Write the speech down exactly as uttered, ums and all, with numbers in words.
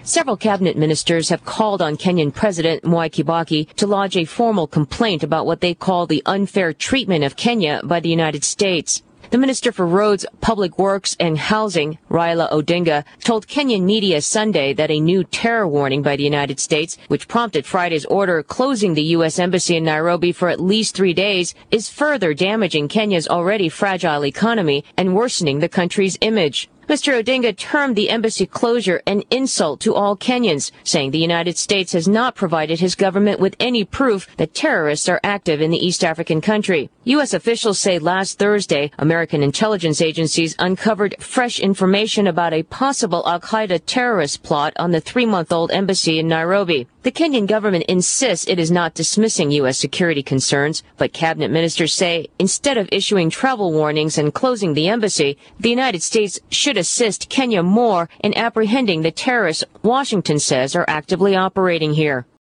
Several cabinet ministers have called on Kenyan President Mwai Kibaki to lodge a formal complaint about what they call the unfair treatment of Kenya by the United States. The Minister for Roads, Public Works and Housing, Raila Odinga, told Kenyan media Sunday that a new terror warning by the United States, which prompted Friday's order closing the U S Embassy in Nairobi for at least three days, is further damaging Kenya's already fragile economy and worsening the country's image. Mister Odinga termed the embassy closure an insult to all Kenyans, saying the United States has not provided his government with any proof that terrorists are active in the East African country. U S officials say last Thursday, American intelligence agencies uncovered fresh information about a possible al-Qaeda terrorist plot on the three-month-old embassy in Nairobi. The Kenyan government insists it is not dismissing U S security concerns, but cabinet ministers say instead of issuing travel warnings and closing the embassy, the United States should assist Kenya more in apprehending the terrorists Washington says are actively operating here.